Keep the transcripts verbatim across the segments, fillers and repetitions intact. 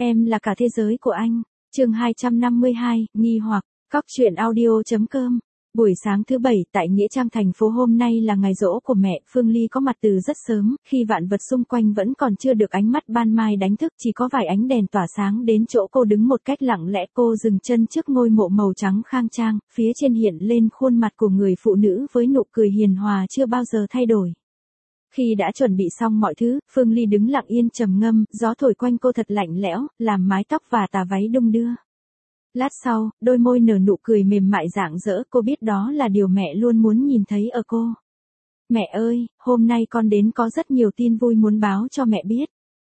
Em là cả thế giới của anh. Chương hai trăm năm mươi hai, nghi hoặc, cóc truyện audio.com. Buổi sáng thứ bảy tại Nghĩa Trang thành phố hôm nay là ngày giỗ của mẹ, Phương Ly có mặt từ rất sớm, khi vạn vật xung quanh vẫn còn chưa được ánh mắt ban mai đánh thức, chỉ có vài ánh đèn tỏa sáng đến chỗ cô đứng một cách lặng lẽ. Cô dừng chân trước ngôi mộ màu trắng khang trang, phía trên hiện lên khuôn mặt của người phụ nữ với nụ cười hiền hòa chưa bao giờ thay đổi. Khi đã chuẩn bị xong mọi thứ, Phương Ly đứng lặng yên trầm ngâm, gió thổi quanh cô thật lạnh lẽo, làm mái tóc và tà váy đung đưa. Lát sau, đôi môi nở nụ cười mềm mại rạng rỡ, cô biết đó là điều mẹ luôn muốn nhìn thấy ở cô. Mẹ ơi, hôm nay con đến có rất nhiều tin vui muốn báo cho mẹ biết.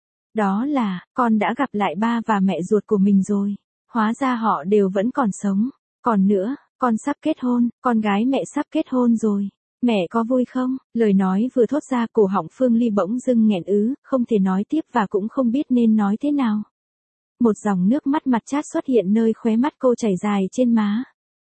Đó là, con đã gặp lại ba và mẹ ruột của mình rồi. Hóa ra họ đều vẫn còn sống. Còn nữa, con sắp kết hôn, con gái mẹ sắp kết hôn rồi. Mẹ có vui không? Lời nói vừa thốt ra cổ họng Phương Ly bỗng dưng nghẹn ứ, không thể nói tiếp và cũng không biết nên nói thế nào. Một dòng nước mắt mặt chát xuất hiện nơi khóe mắt cô chảy dài trên má.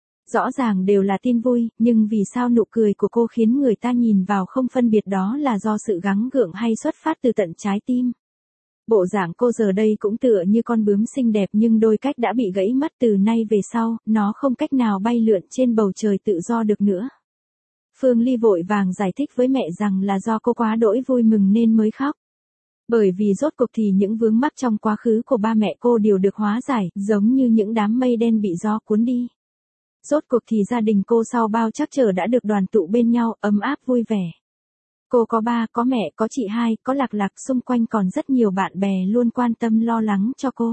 Rõ ràng đều là tin vui, nhưng vì sao nụ cười của cô khiến người ta nhìn vào không phân biệt đó là do sự gắng gượng hay xuất phát từ tận trái tim. Bộ dạng cô giờ đây cũng tựa như con bướm xinh đẹp nhưng đôi cách đã bị gãy mất, từ nay về sau, nó không cách nào bay lượn trên bầu trời tự do được nữa. Phương Ly vội vàng giải thích với mẹ rằng là do cô quá đỗi vui mừng nên mới khóc. Bởi vì rốt cuộc thì những vướng mắc trong quá khứ của ba mẹ cô đều được hóa giải, giống như những đám mây đen bị gió cuốn đi. Rốt cuộc thì gia đình cô sau bao trắc trở đã được đoàn tụ bên nhau, ấm áp vui vẻ. Cô có ba, có mẹ, có chị hai, có Lạc Lạc, xung quanh còn rất nhiều bạn bè luôn quan tâm lo lắng cho cô.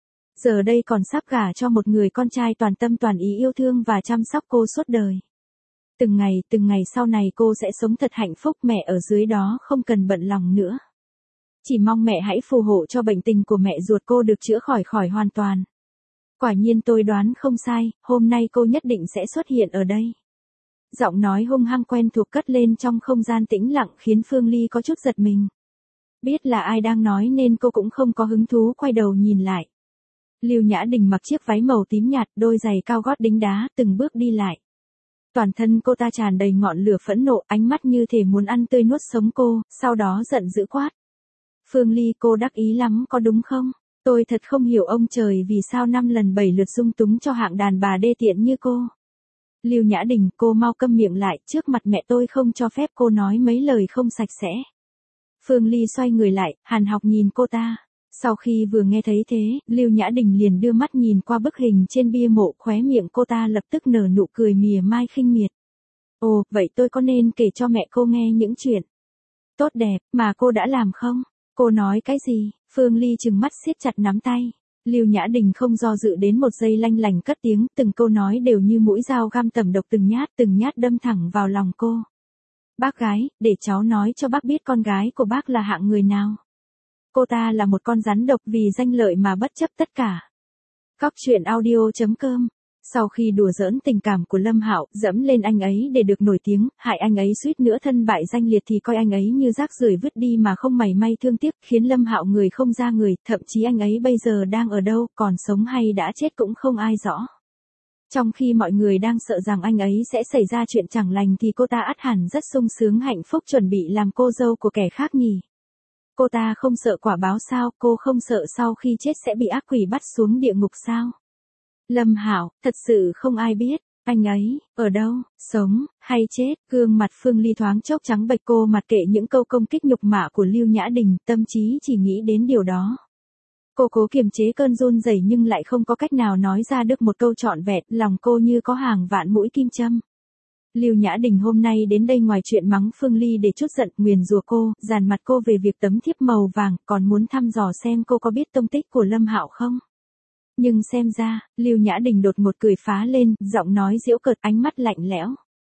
Giờ đây còn sắp gả cho một người con trai toàn tâm toàn ý yêu thương và chăm sóc cô suốt đời. Từng ngày, từng ngày sau này cô sẽ sống thật hạnh phúc, mẹ ở dưới đó không cần bận lòng nữa. Chỉ mong mẹ hãy phù hộ cho bệnh tình của mẹ ruột cô được chữa khỏi khỏi hoàn toàn. Quả nhiên tôi đoán không sai, hôm nay cô nhất định sẽ xuất hiện ở đây. Giọng nói hung hăng quen thuộc cất lên trong không gian tĩnh lặng khiến Phương Ly có chút giật mình. Biết là ai đang nói nên cô cũng không có hứng thú quay đầu nhìn lại. Lưu Nhã Đình mặc chiếc váy màu tím nhạt, đôi giày cao gót đính đá, từng bước đi lại. Toàn thân cô ta tràn đầy ngọn lửa phẫn nộ, ánh mắt như thể muốn ăn tươi nuốt sống cô, sau đó giận dữ quát. Phương Ly, cô đắc ý lắm có đúng không? Tôi thật không hiểu ông trời vì sao năm lần bảy lượt dung túng cho hạng đàn bà đê tiện như cô. Lưu Nhã Đình, cô mau câm miệng lại, trước mặt mẹ tôi không cho phép cô nói mấy lời không sạch sẽ. Phương Ly xoay người lại, hàn học nhìn cô ta. Sau khi vừa nghe thấy thế, Lưu Nhã Đình liền đưa mắt nhìn qua bức hình trên bia mộ, khóe miệng cô ta lập tức nở nụ cười mỉa mai khinh miệt. Ồ, vậy tôi có nên kể cho mẹ cô nghe những chuyện tốt đẹp mà cô đã làm không? Cô nói cái gì? Phương Ly trừng mắt siết chặt nắm tay. Lưu Nhã Đình không do dự đến một giây lanh lành cất tiếng, từng câu nói đều như mũi dao găm tẩm độc, từng nhát từng nhát đâm thẳng vào lòng cô. Bác gái, để cháu nói cho bác biết con gái của bác là hạng người nào. Cô ta là một con rắn độc vì danh lợi mà bất chấp tất cả. Cóc truyện audio.com. Sau khi đùa giỡn tình cảm của Lâm Hạo, dẫm lên anh ấy để được nổi tiếng, hại anh ấy suýt nữa thân bại danh liệt thì coi anh ấy như rác rưởi vứt đi mà không mảy may thương tiếc, khiến Lâm Hạo người không ra người, thậm chí anh ấy bây giờ đang ở đâu, còn sống hay đã chết cũng không ai rõ. Trong khi mọi người đang sợ rằng anh ấy sẽ xảy ra chuyện chẳng lành thì cô ta ắt hẳn rất sung sướng hạnh phúc chuẩn bị làm cô dâu của kẻ khác nhỉ. Cô ta không sợ quả báo sao, cô không sợ sau khi chết sẽ bị ác quỷ bắt xuống địa ngục sao? Lâm Hạo, thật sự không ai biết, anh ấy, ở đâu, sống, hay chết, gương mặt Phương Ly thoáng chốc trắng bệch, cô mặc kệ những câu công kích nhục mạ của Lưu Nhã Đình, tâm trí chỉ nghĩ đến điều đó. Cô cố kiềm chế cơn run rẩy nhưng lại không có cách nào nói ra được một câu trọn vẹn, lòng cô như có hàng vạn mũi kim châm. Lưu Nhã Đình hôm nay đến đây ngoài chuyện mắng Phương Ly để trút giận, nguyền rủa cô, dàn mặt cô về việc tấm thiếp màu vàng, còn muốn thăm dò xem cô có biết tông tích của Lâm Hạo không. Nhưng xem ra, Lưu Nhã Đình đột ngột cười phá lên, giọng nói giễu cợt, ánh mắt lạnh lẽo.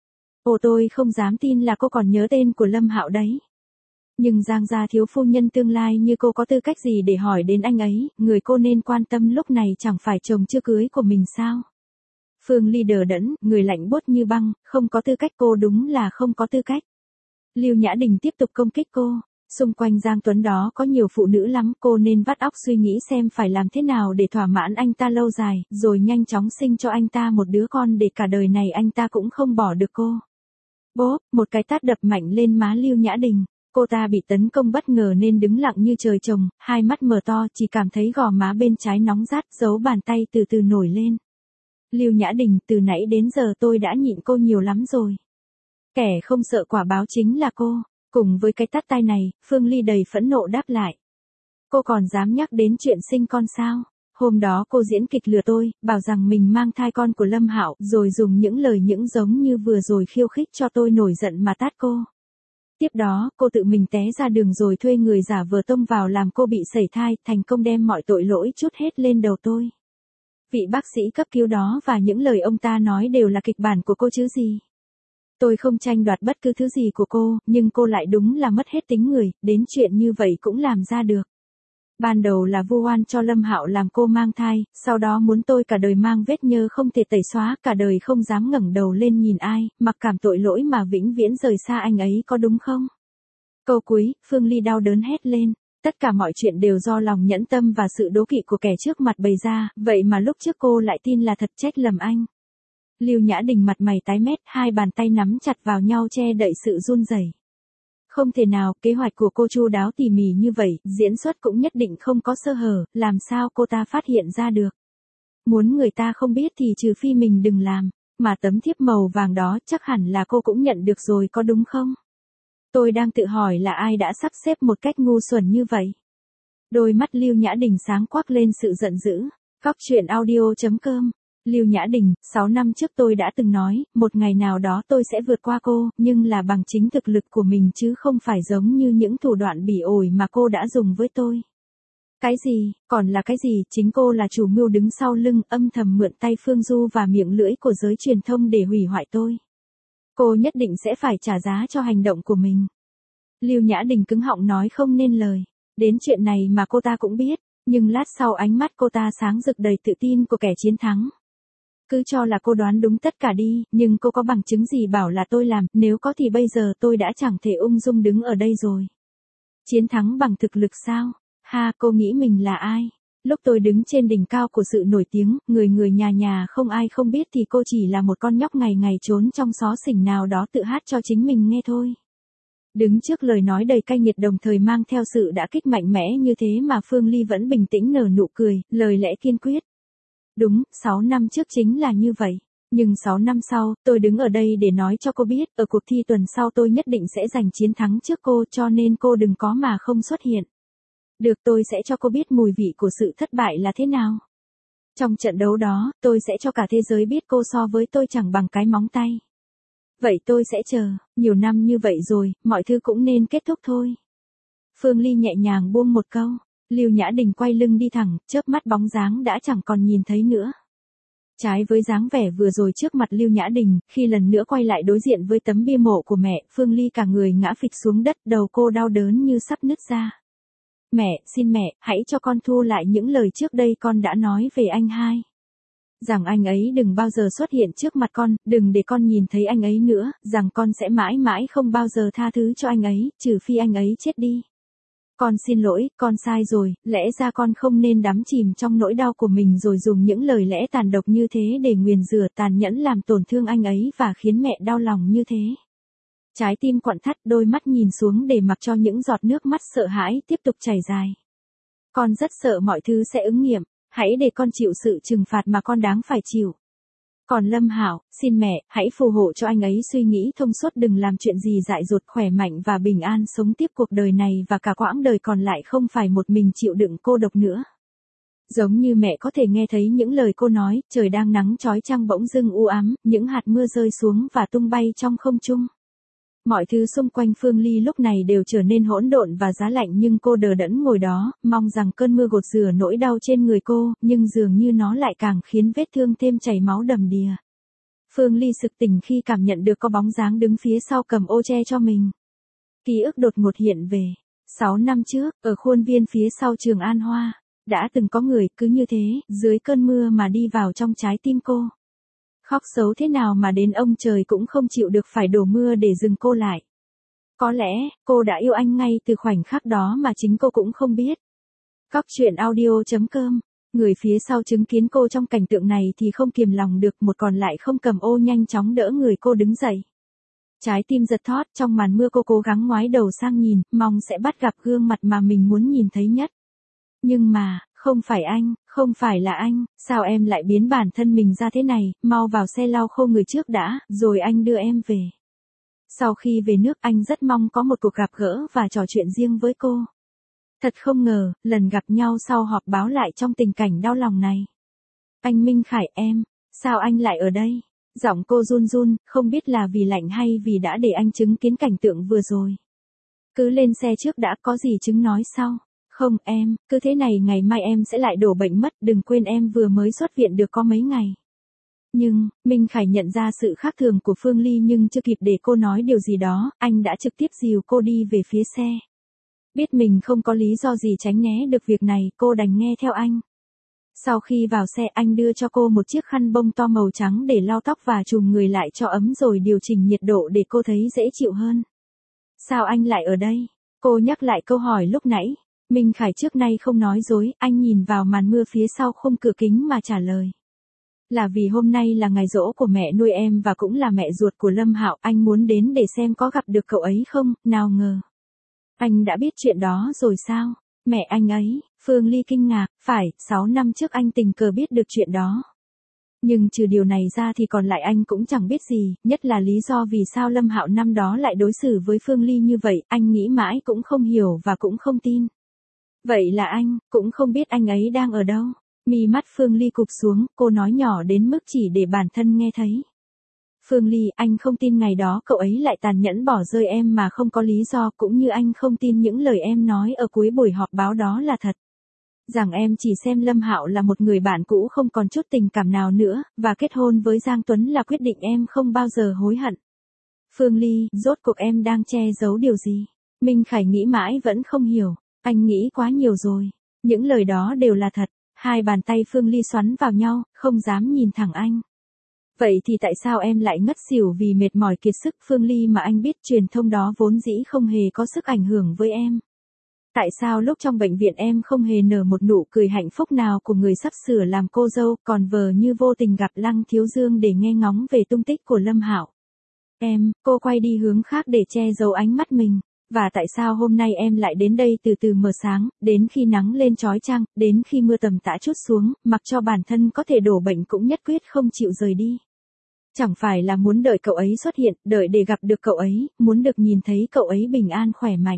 Ồ, tôi không dám tin là cô còn nhớ tên của Lâm Hạo đấy. Nhưng Giang gia thiếu phu nhân tương lai như cô có tư cách gì để hỏi đến anh ấy, người cô nên quan tâm lúc này chẳng phải chồng chưa cưới của mình sao? Phương Ly đờ đẫn, người lạnh buốt như băng, không có tư cách, cô đúng là không có tư cách. Lưu Nhã Đình tiếp tục công kích cô. Xung quanh Giang Tuấn đó có nhiều phụ nữ lắm, cô nên vắt óc suy nghĩ xem phải làm thế nào để thỏa mãn anh ta lâu dài, rồi nhanh chóng sinh cho anh ta một đứa con để cả đời này anh ta cũng không bỏ được cô. Bốp, một cái tát đập mạnh lên má Lưu Nhã Đình. Cô ta bị tấn công bất ngờ nên đứng lặng như trời trồng, hai mắt mở to, chỉ cảm thấy gò má bên trái nóng rát, dấu bàn tay từ từ nổi lên. Lưu Nhã Đình, từ nãy đến giờ tôi đã nhịn cô nhiều lắm rồi. Kẻ không sợ quả báo chính là cô. Cùng với cái tát tai này, Phương Ly đầy phẫn nộ đáp lại. Cô còn dám nhắc đến chuyện sinh con sao? Hôm đó cô diễn kịch lừa tôi, bảo rằng mình mang thai con của Lâm Hạo, rồi dùng những lời những giống như vừa rồi khiêu khích cho tôi nổi giận mà tát cô. Tiếp đó, cô tự mình té ra đường rồi thuê người giả vờ tông vào làm cô bị sẩy thai, thành công đem mọi tội lỗi trút hết lên đầu tôi. Vị bác sĩ cấp cứu đó và những lời ông ta nói đều là kịch bản của cô chứ gì. Tôi không tranh đoạt bất cứ thứ gì của cô, nhưng cô lại đúng là mất hết tính người, đến chuyện như vậy cũng làm ra được. Ban đầu là vu oan cho Lâm Hạo làm cô mang thai, sau đó muốn tôi cả đời mang vết nhơ không thể tẩy xóa, cả đời không dám ngẩng đầu lên nhìn ai, mặc cảm tội lỗi mà vĩnh viễn rời xa anh ấy, có đúng không? Câu cuối, Phương Ly đau đớn hét lên. Tất cả mọi chuyện đều do lòng nhẫn tâm và sự đố kỵ của kẻ trước mặt bày ra, vậy mà lúc trước cô lại tin là thật, trách lầm anh. Lưu Nhã Đình mặt mày tái mét, hai bàn tay nắm chặt vào nhau che đậy sự run rẩy. Không thể nào, kế hoạch của cô chu đáo tỉ mỉ như vậy, diễn xuất cũng nhất định không có sơ hở, làm sao cô ta phát hiện ra được. Muốn người ta không biết thì trừ phi mình đừng làm, mà tấm thiếp màu vàng đó chắc hẳn là cô cũng nhận được rồi, có đúng không? Tôi đang tự hỏi là ai đã sắp xếp một cách ngu xuẩn như vậy. Đôi mắt Lưu Nhã Đình sáng quắc lên sự giận dữ. Góc truyện audio chấm com. Lưu Nhã Đình, sáu năm trước tôi đã từng nói, một ngày nào đó tôi sẽ vượt qua cô, nhưng là bằng chính thực lực của mình chứ không phải giống như những thủ đoạn bỉ ổi mà cô đã dùng với tôi. Cái gì, còn là cái gì, chính cô là chủ mưu đứng sau lưng, âm thầm mượn tay Phương Du và miệng lưỡi của giới truyền thông để hủy hoại tôi. Cô nhất định sẽ phải trả giá cho hành động của mình. Lưu Nhã Đình cứng họng nói không nên lời. Đến chuyện này mà cô ta cũng biết, nhưng lát sau ánh mắt cô ta sáng rực đầy tự tin của kẻ chiến thắng. Cứ cho là cô đoán đúng tất cả đi, nhưng cô có bằng chứng gì bảo là tôi làm, nếu có thì bây giờ tôi đã chẳng thể ung dung đứng ở đây rồi. Chiến thắng bằng thực lực sao? Ha, cô nghĩ mình là ai? Lúc tôi đứng trên đỉnh cao của sự nổi tiếng, người người nhà nhà không ai không biết thì cô chỉ là một con nhóc ngày ngày trốn trong xó xỉnh nào đó tự hát cho chính mình nghe thôi. Đứng trước lời nói đầy cay nghiệt đồng thời mang theo sự đả kích mạnh mẽ như thế mà Phương Ly vẫn bình tĩnh nở nụ cười, lời lẽ kiên quyết. Đúng, sáu năm trước chính là như vậy. Nhưng sáu năm sau, tôi đứng ở đây để nói cho cô biết, ở cuộc thi tuần sau tôi nhất định sẽ giành chiến thắng trước cô, cho nên cô đừng có mà không xuất hiện. Được, tôi sẽ cho cô biết mùi vị của sự thất bại là thế nào. Trong trận đấu đó, tôi sẽ cho cả thế giới biết cô so với tôi chẳng bằng cái móng tay. Vậy tôi sẽ chờ, nhiều năm như vậy rồi, mọi thứ cũng nên kết thúc thôi. Phương Ly nhẹ nhàng buông một câu, Lưu Nhã Đình quay lưng đi thẳng, chớp mắt bóng dáng đã chẳng còn nhìn thấy nữa. Trái với dáng vẻ vừa rồi trước mặt Lưu Nhã Đình, khi lần nữa quay lại đối diện với tấm bia mộ của mẹ, Phương Ly cả người ngã phịch xuống đất, đầu cô đau đớn như sắp nứt ra. Mẹ, xin mẹ, hãy cho con thu lại những lời trước đây con đã nói về anh hai. Rằng anh ấy đừng bao giờ xuất hiện trước mặt con, đừng để con nhìn thấy anh ấy nữa, rằng con sẽ mãi mãi không bao giờ tha thứ cho anh ấy, trừ phi anh ấy chết đi. Con xin lỗi, con sai rồi, lẽ ra con không nên đắm chìm trong nỗi đau của mình rồi dùng những lời lẽ tàn độc như thế để nguyền rủa tàn nhẫn làm tổn thương anh ấy và khiến mẹ đau lòng như thế. Trái tim quặn thắt, đôi mắt nhìn xuống để mặc cho những giọt nước mắt sợ hãi tiếp tục chảy dài. Con rất sợ mọi thứ sẽ ứng nghiệm, hãy để con chịu sự trừng phạt mà con đáng phải chịu. Còn Lâm Hạo, xin mẹ, hãy phù hộ cho anh ấy suy nghĩ thông suốt, đừng làm chuyện gì dại dột, khỏe mạnh và bình an sống tiếp cuộc đời này và cả quãng đời còn lại không phải một mình chịu đựng cô độc nữa. Giống như mẹ có thể nghe thấy những lời cô nói, trời đang nắng chói chang bỗng dưng u ám, những hạt mưa rơi xuống và tung bay trong không trung. Mọi thứ xung quanh Phương Ly lúc này đều trở nên hỗn độn và giá lạnh, nhưng cô đờ đẫn ngồi đó, mong rằng cơn mưa gột rửa nỗi đau trên người cô, nhưng dường như nó lại càng khiến vết thương thêm chảy máu đầm đìa. Phương Ly sực tỉnh khi cảm nhận được có bóng dáng đứng phía sau cầm ô che cho mình. Ký ức đột ngột hiện về. Sáu năm trước, ở khuôn viên phía sau trường An Hoa, đã từng có người cứ như thế, dưới cơn mưa mà đi vào trong trái tim cô. Khóc xấu thế nào mà đến ông trời cũng không chịu được phải đổ mưa để dừng cô lại. Có lẽ, cô đã yêu anh ngay từ khoảnh khắc đó mà chính cô cũng không biết. Góc truyện audio chấm com. Người phía sau chứng kiến cô trong cảnh tượng này thì không kiềm lòng được, một còn lại không cầm ô nhanh chóng đỡ người cô đứng dậy. Trái tim giật thót, trong màn mưa cô cố gắng ngoái đầu sang nhìn, mong sẽ bắt gặp gương mặt mà mình muốn nhìn thấy nhất. Nhưng mà, không phải anh, không phải là anh, sao em lại biến bản thân mình ra thế này, mau vào xe lau khô người trước đã, rồi anh đưa em về. Sau khi về nước anh rất mong có một cuộc gặp gỡ và trò chuyện riêng với cô. Thật không ngờ, lần gặp nhau sau họp báo lại trong tình cảnh đau lòng này. Anh Minh Khải em, sao anh lại ở đây? Giọng cô run run, không biết là vì lạnh hay vì đã để anh chứng kiến cảnh tượng vừa rồi. Cứ lên xe trước đã, có gì chứng nói sau. Không em, cứ thế này ngày mai em sẽ lại đổ bệnh mất, đừng quên em vừa mới xuất viện được có mấy ngày. Nhưng, Minh Khải nhận ra sự khác thường của Phương Ly nhưng chưa kịp để cô nói điều gì đó, anh đã trực tiếp dìu cô đi về phía xe. Biết mình không có lý do gì tránh né được việc này, cô đành nghe theo anh. Sau khi vào xe anh đưa cho cô một chiếc khăn bông to màu trắng để lau tóc và trùm người lại cho ấm rồi điều chỉnh nhiệt độ để cô thấy dễ chịu hơn. Sao anh lại ở đây? Cô nhắc lại câu hỏi lúc nãy. Minh Khải trước nay không nói dối, anh nhìn vào màn mưa phía sau khung cửa kính mà trả lời. Là vì hôm nay là ngày giỗ của mẹ nuôi em và cũng là mẹ ruột của Lâm Hạo, anh muốn đến để xem có gặp được cậu ấy không, nào ngờ. Anh đã biết chuyện đó rồi sao? Mẹ anh ấy, Phương Ly kinh ngạc, phải, sáu năm trước anh tình cờ biết được chuyện đó. Nhưng trừ điều này ra thì còn lại anh cũng chẳng biết gì, nhất là lý do vì sao Lâm Hạo năm đó lại đối xử với Phương Ly như vậy, anh nghĩ mãi cũng không hiểu và cũng không tin. Vậy là anh, cũng không biết anh ấy đang ở đâu. Mi mắt Phương Ly cụp xuống, cô nói nhỏ đến mức chỉ để bản thân nghe thấy. Phương Ly, anh không tin ngày đó cậu ấy lại tàn nhẫn bỏ rơi em mà không có lý do, cũng như anh không tin những lời em nói ở cuối buổi họp báo đó là thật. Rằng em chỉ xem Lâm Hạo là một người bạn cũ không còn chút tình cảm nào nữa, và kết hôn với Giang Tuấn là quyết định em không bao giờ hối hận. Phương Ly, rốt cuộc em đang che giấu điều gì? Minh Khải nghĩ mãi vẫn không hiểu, anh nghĩ quá nhiều rồi. Những lời đó đều là thật. Hai bàn tay Phương Ly xoắn vào nhau, không dám nhìn thẳng anh. Vậy thì tại sao em lại ngất xỉu vì mệt mỏi kiệt sức? Phương Ly, mà anh biết truyền thông đó vốn dĩ không hề có sức ảnh hưởng với em. Tại sao lúc trong bệnh viện em không hề nở một nụ cười hạnh phúc nào của người sắp sửa làm cô dâu, còn vờ như vô tình gặp Lăng Thiếu Dương để nghe ngóng về tung tích của Lâm Hạo? Em, cô quay đi hướng khác để che giấu ánh mắt mình. Và tại sao hôm nay em lại đến đây từ từ mờ sáng, đến khi nắng lên chói chang, đến khi mưa tầm tã trút xuống, mặc cho bản thân có thể đổ bệnh cũng nhất quyết không chịu rời đi? Chẳng phải là muốn đợi cậu ấy xuất hiện, đợi để gặp được cậu ấy, muốn được nhìn thấy cậu ấy bình an khỏe mạnh.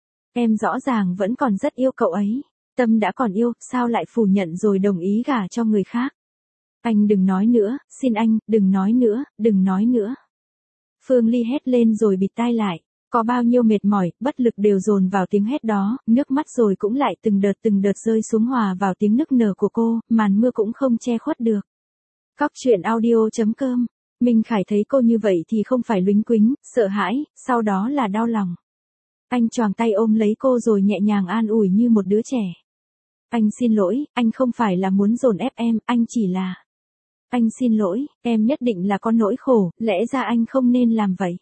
Em rõ ràng vẫn còn rất yêu cậu ấy. Tâm đã còn yêu, sao lại phủ nhận rồi đồng ý gả cho người khác? Anh đừng nói nữa, xin anh, đừng nói nữa, đừng nói nữa. Phương Ly hét lên rồi bịt tai lại. Có bao nhiêu mệt mỏi, bất lực đều dồn vào tiếng hét đó, nước mắt rồi cũng lại từng đợt từng đợt rơi xuống hòa vào tiếng nức nở của cô, màn mưa cũng không che khuất được. Cóc truyện audio chấm com. Minh Khải thấy cô như vậy thì không phải luính quính, sợ hãi, sau đó là đau lòng. Anh choàng tay ôm lấy cô rồi nhẹ nhàng an ủi như một đứa trẻ. Anh xin lỗi, anh không phải là muốn dồn ép em, anh chỉ là... Anh xin lỗi, em nhất định là có nỗi khổ, lẽ ra anh không nên làm vậy.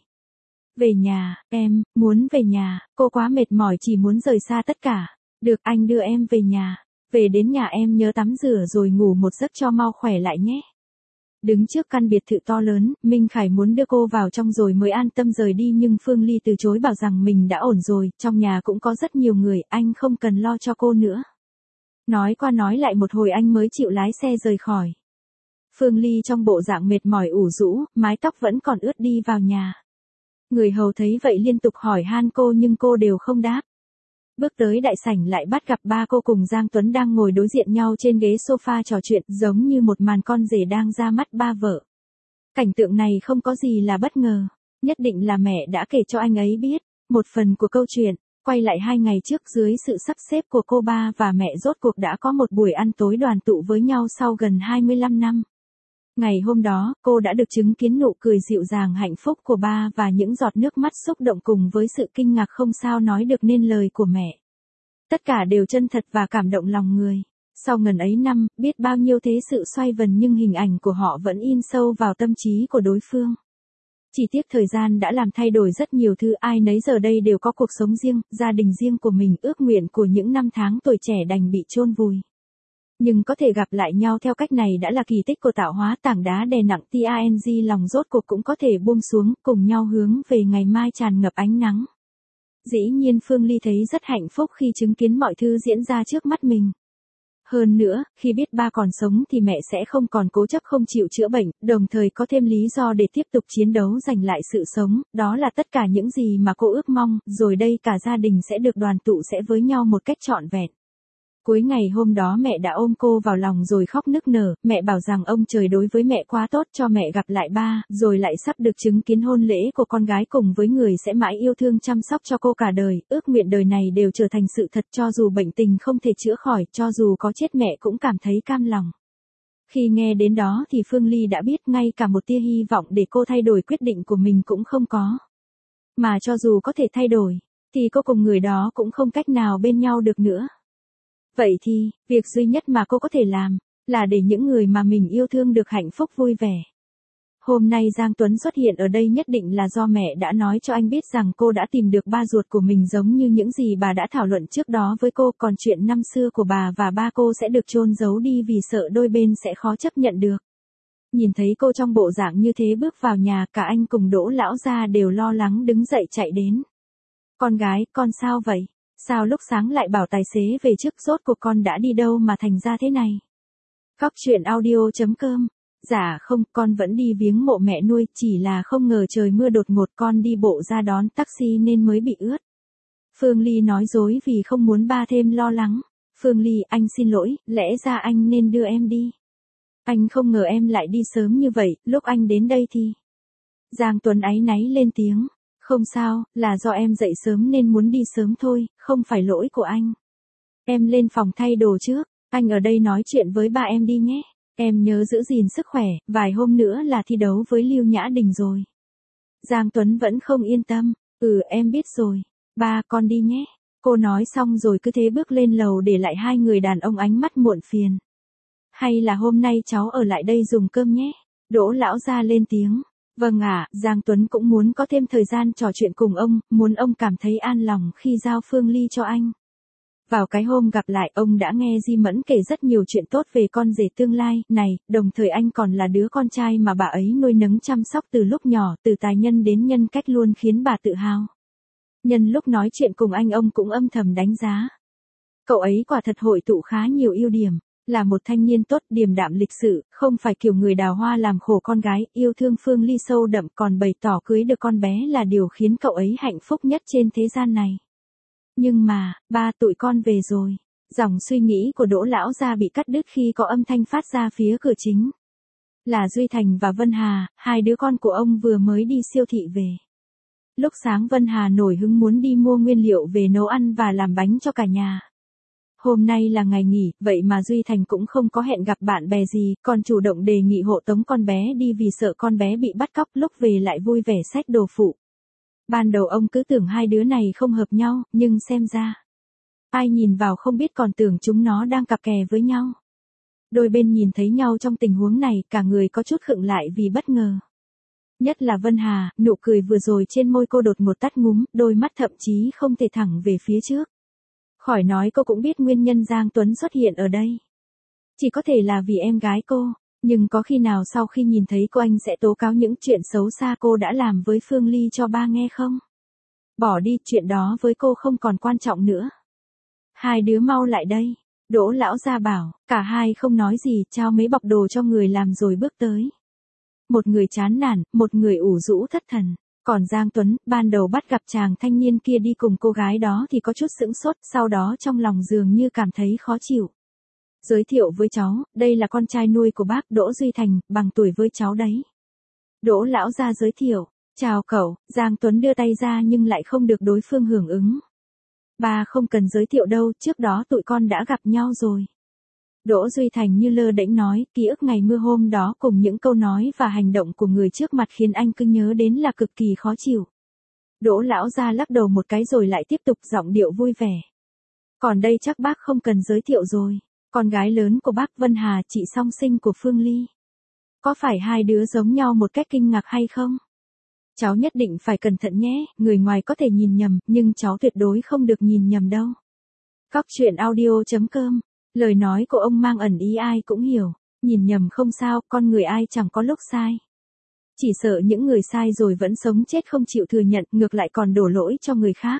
Về nhà, em, muốn về nhà, cô quá mệt mỏi chỉ muốn rời xa tất cả. Được, anh đưa em về nhà. Về đến nhà em nhớ tắm rửa rồi ngủ một giấc cho mau khỏe lại nhé. Đứng trước căn biệt thự to lớn, Minh Khải muốn đưa cô vào trong rồi mới an tâm rời đi nhưng Phương Ly từ chối bảo rằng mình đã ổn rồi, trong nhà cũng có rất nhiều người, anh không cần lo cho cô nữa. Nói qua nói lại một hồi anh mới chịu lái xe rời khỏi. Phương Ly trong bộ dạng mệt mỏi ủ rũ, mái tóc vẫn còn ướt đi vào nhà. Người hầu thấy vậy liên tục hỏi han cô nhưng cô đều không đáp. Bước tới đại sảnh lại bắt gặp ba cô cùng Giang Tuấn đang ngồi đối diện nhau trên ghế sofa trò chuyện giống như một màn con rể đang ra mắt ba vợ. Cảnh tượng này không có gì là bất ngờ. Nhất định là mẹ đã kể cho anh ấy biết. Một phần của câu chuyện, quay lại hai ngày trước dưới sự sắp xếp của cô ba và mẹ rốt cuộc đã có một buổi ăn tối đoàn tụ với nhau sau gần hai mươi lăm năm. Ngày hôm đó, cô đã được chứng kiến nụ cười dịu dàng hạnh phúc của ba và những giọt nước mắt xúc động cùng với sự kinh ngạc không sao nói được nên lời của mẹ. Tất cả đều chân thật và cảm động lòng người. Sau ngần ấy năm, biết bao nhiêu thế sự xoay vần nhưng hình ảnh của họ vẫn in sâu vào tâm trí của đối phương. Chỉ tiếc thời gian đã làm thay đổi rất nhiều thứ, ai nấy giờ đây đều có cuộc sống riêng, gia đình riêng của mình, ước nguyện của những năm tháng tuổi trẻ đành bị chôn vùi. Nhưng có thể gặp lại nhau theo cách này đã là kỳ tích của tạo hóa, tảng đá đè nặng tang lòng rốt cuộc cũng có thể buông xuống, cùng nhau hướng về ngày mai tràn ngập ánh nắng. Dĩ nhiên Phương Ly thấy rất hạnh phúc khi chứng kiến mọi thứ diễn ra trước mắt mình. Hơn nữa, khi biết ba còn sống thì mẹ sẽ không còn cố chấp không chịu chữa bệnh, đồng thời có thêm lý do để tiếp tục chiến đấu giành lại sự sống, đó là tất cả những gì mà cô ước mong, rồi đây cả gia đình sẽ được đoàn tụ sẽ với nhau một cách trọn vẹn. Cuối ngày hôm đó mẹ đã ôm cô vào lòng rồi khóc nức nở, mẹ bảo rằng ông trời đối với mẹ quá tốt cho mẹ gặp lại ba, rồi lại sắp được chứng kiến hôn lễ của con gái cùng với người sẽ mãi yêu thương chăm sóc cho cô cả đời, ước nguyện đời này đều trở thành sự thật cho dù bệnh tình không thể chữa khỏi, cho dù có chết mẹ cũng cảm thấy cam lòng. Khi nghe đến đó thì Phương Ly đã biết ngay cả một tia hy vọng để cô thay đổi quyết định của mình cũng không có. Mà cho dù có thể thay đổi, thì cô cùng người đó cũng không cách nào bên nhau được nữa. Vậy thì, việc duy nhất mà cô có thể làm, là để những người mà mình yêu thương được hạnh phúc vui vẻ. Hôm nay Giang Tuấn xuất hiện ở đây nhất định là do mẹ đã nói cho anh biết rằng cô đã tìm được ba ruột của mình giống như những gì bà đã thảo luận trước đó với cô, còn chuyện năm xưa của bà và ba cô sẽ được chôn giấu đi vì sợ đôi bên sẽ khó chấp nhận được. Nhìn thấy cô trong bộ dạng như thế bước vào nhà, cả anh cùng Đỗ lão gia đều lo lắng đứng dậy chạy đến. Con gái, con sao vậy? Sao lúc sáng lại bảo tài xế về trước, rốt cuộc con đã đi đâu mà thành ra thế này? Cóc truyện audio chấm com. Dạ không, con vẫn đi viếng mộ mẹ nuôi, chỉ là không ngờ trời mưa đột ngột, con đi bộ ra đón taxi nên mới bị ướt. Phương Ly nói dối vì không muốn ba thêm lo lắng. Phương Ly, anh xin lỗi, lẽ ra anh nên đưa em đi. Anh không ngờ em lại đi sớm như vậy, lúc anh đến đây thì... Giang Tuấn áy náy lên tiếng. Không sao, là do em dậy sớm nên muốn đi sớm thôi, không phải lỗi của anh. Em lên phòng thay đồ trước, anh ở đây nói chuyện với ba em đi nhé. Em nhớ giữ gìn sức khỏe, vài hôm nữa là thi đấu với Lưu Nhã Đình rồi. Giang Tuấn vẫn không yên tâm, ừ em biết rồi, ba con đi nhé. Cô nói xong rồi cứ thế bước lên lầu để lại hai người đàn ông ánh mắt muộn phiền. Hay là hôm nay cháu ở lại đây dùng cơm nhé. Đỗ lão gia lên tiếng. Vâng ạ, à, Giang Tuấn cũng muốn có thêm thời gian trò chuyện cùng ông, muốn ông cảm thấy an lòng khi giao Phương Ly cho anh. Vào cái hôm gặp lại, ông đã nghe Di Mẫn kể rất nhiều chuyện tốt về con rể tương lai này, đồng thời anh còn là đứa con trai mà bà ấy nuôi nấng chăm sóc từ lúc nhỏ, từ tài nhân đến nhân cách luôn khiến bà tự hào. Nhân lúc nói chuyện cùng anh, ông cũng âm thầm đánh giá. Cậu ấy quả thật hội tụ khá nhiều ưu điểm. Là một thanh niên tốt, điềm đạm lịch sự, không phải kiểu người đào hoa làm khổ con gái, yêu thương Phương Ly sâu đậm, còn bày tỏ cưới được con bé là điều khiến cậu ấy hạnh phúc nhất trên thế gian này. Nhưng mà, ba tụi con về rồi. Dòng suy nghĩ của Đỗ lão gia bị cắt đứt khi có âm thanh phát ra phía cửa chính. Là Duy Thành và Vân Hà, hai đứa con của ông vừa mới đi siêu thị về. Lúc sáng Vân Hà nổi hứng muốn đi mua nguyên liệu về nấu ăn và làm bánh cho cả nhà. Hôm nay là ngày nghỉ, vậy mà Duy Thành cũng không có hẹn gặp bạn bè gì, còn chủ động đề nghị hộ tống con bé đi vì sợ con bé bị bắt cóc, lúc về lại vui vẻ xách đồ phụ. Ban đầu ông cứ tưởng hai đứa này không hợp nhau, nhưng xem ra, ai nhìn vào không biết còn tưởng chúng nó đang cặp kè với nhau. Đôi bên nhìn thấy nhau trong tình huống này, cả người có chút khựng lại vì bất ngờ. Nhất là Vân Hà, nụ cười vừa rồi trên môi cô đột ngột tắt ngúm, đôi mắt thậm chí không thể thẳng về phía trước. Khỏi nói cô cũng biết nguyên nhân Giang Tuấn xuất hiện ở đây. Chỉ có thể là vì em gái cô, nhưng có khi nào sau khi nhìn thấy cô anh sẽ tố cáo những chuyện xấu xa cô đã làm với Phương Ly cho ba nghe không? Bỏ đi, chuyện đó với cô không còn quan trọng nữa. Hai đứa mau lại đây. Đỗ lão gia bảo, cả hai không nói gì, trao mấy bọc đồ cho người làm rồi bước tới. Một người chán nản, một người ủ rũ thất thần. Còn Giang Tuấn, ban đầu bắt gặp chàng thanh niên kia đi cùng cô gái đó thì có chút sững sốt, sau đó trong lòng dường như cảm thấy khó chịu. Giới thiệu với cháu, đây là con trai nuôi của bác Đỗ Duy Thành, bằng tuổi với cháu đấy. Đỗ lão gia giới thiệu, chào cậu, Giang Tuấn đưa tay ra nhưng lại không được đối phương hưởng ứng. Ba không cần giới thiệu đâu, trước đó tụi con đã gặp nhau rồi. Đỗ Duy Thành như lơ đễnh nói, ký ức ngày mưa hôm đó cùng những câu nói và hành động của người trước mặt khiến anh cứ nhớ đến là cực kỳ khó chịu. Đỗ lão gia lắc đầu một cái rồi lại tiếp tục giọng điệu vui vẻ. Còn đây chắc bác không cần giới thiệu rồi, con gái lớn của bác Vân Hà, chị song sinh của Phương Ly. Có phải hai đứa giống nhau một cách kinh ngạc hay không? Cháu nhất định phải cẩn thận nhé, người ngoài có thể nhìn nhầm, nhưng cháu tuyệt đối không được nhìn nhầm đâu. Cóc truyện audio chấm com Lời nói của ông mang ẩn ý ai cũng hiểu, nhìn nhầm không sao, con người ai chẳng có lúc sai. Chỉ sợ những người sai rồi vẫn sống chết không chịu thừa nhận, ngược lại còn đổ lỗi cho người khác.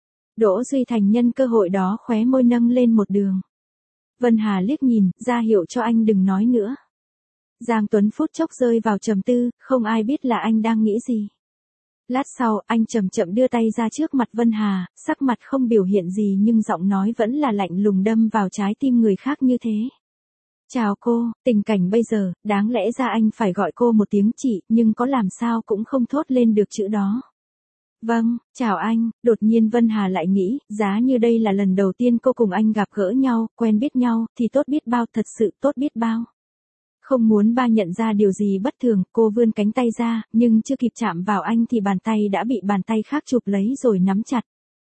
Đỗ Duy Thành nhân cơ hội đó khóe môi nâng lên một đường. Vân Hà liếc nhìn, ra hiệu cho anh đừng nói nữa. Giang Tuấn phút chốc rơi vào trầm tư, không ai biết là anh đang nghĩ gì. Lát sau, anh chậm chậm đưa tay ra trước mặt Vân Hà, sắc mặt không biểu hiện gì nhưng giọng nói vẫn là lạnh lùng đâm vào trái tim người khác như thế. Chào cô, tình cảnh bây giờ, đáng lẽ ra anh phải gọi cô một tiếng chị, nhưng có làm sao cũng không thốt lên được chữ đó. Vâng, chào anh, đột nhiên Vân Hà lại nghĩ, giá như đây là lần đầu tiên cô cùng anh gặp gỡ nhau, quen biết nhau, thì tốt biết bao, thật sự tốt biết bao. Không muốn ba nhận ra điều gì bất thường, cô vươn cánh tay ra, nhưng chưa kịp chạm vào anh thì bàn tay đã bị bàn tay khác chụp lấy rồi nắm chặt.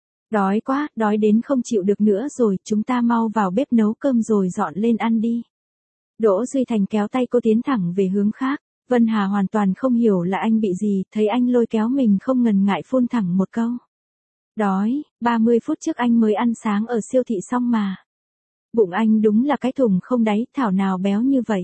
Đói quá, đói đến không chịu được nữa rồi, chúng ta mau vào bếp nấu cơm rồi dọn lên ăn đi. Đỗ Duy Thành kéo tay cô tiến thẳng về hướng khác. Vân Hà hoàn toàn không hiểu là anh bị gì, thấy anh lôi kéo mình không ngần ngại phun thẳng một câu. Đói, ba mươi phút trước anh mới ăn sáng ở siêu thị xong mà. Bụng anh đúng là cái thùng không đáy, thảo nào béo như vậy.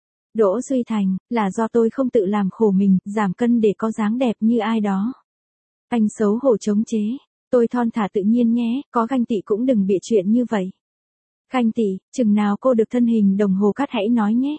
Đỗ Duy Thành, là do tôi không tự làm khổ mình, giảm cân để có dáng đẹp như ai đó. Anh xấu hổ chống chế, tôi thon thả tự nhiên nhé, có ganh tị cũng đừng bịa chuyện như vậy. Ganh tị, chừng nào cô được thân hình đồng hồ cát hãy nói nhé.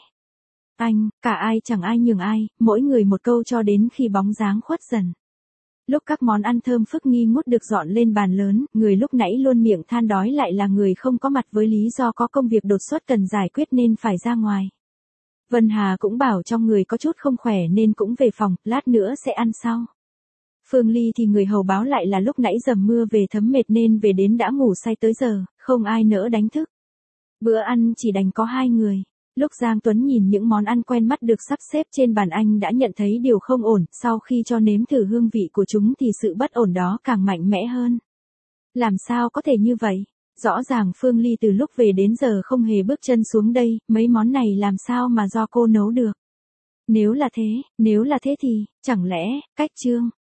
Anh, cả ai chẳng ai nhường ai, mỗi người một câu cho đến khi bóng dáng khuất dần. Lúc các món ăn thơm phức nghi ngút được dọn lên bàn lớn, người lúc nãy luôn miệng than đói lại là người không có mặt với lý do có công việc đột xuất cần giải quyết nên phải ra ngoài. Vân Hà cũng bảo trong người có chút không khỏe nên cũng về phòng, lát nữa sẽ ăn sau. Phương Ly thì người hầu báo lại là lúc nãy dầm mưa về thấm mệt nên về đến đã ngủ say tới giờ, không ai nỡ đánh thức. Bữa ăn chỉ đành có hai người. Lúc Giang Tuấn nhìn những món ăn quen mắt được sắp xếp trên bàn anh đã nhận thấy điều không ổn, sau khi cho nếm thử hương vị của chúng thì sự bất ổn đó càng mạnh mẽ hơn. Làm sao có thể như vậy? Rõ ràng Phương Ly từ lúc về đến giờ không hề bước chân xuống đây, mấy món này làm sao mà do cô nấu được? Nếu là thế, nếu là thế thì, chẳng lẽ, cách Trương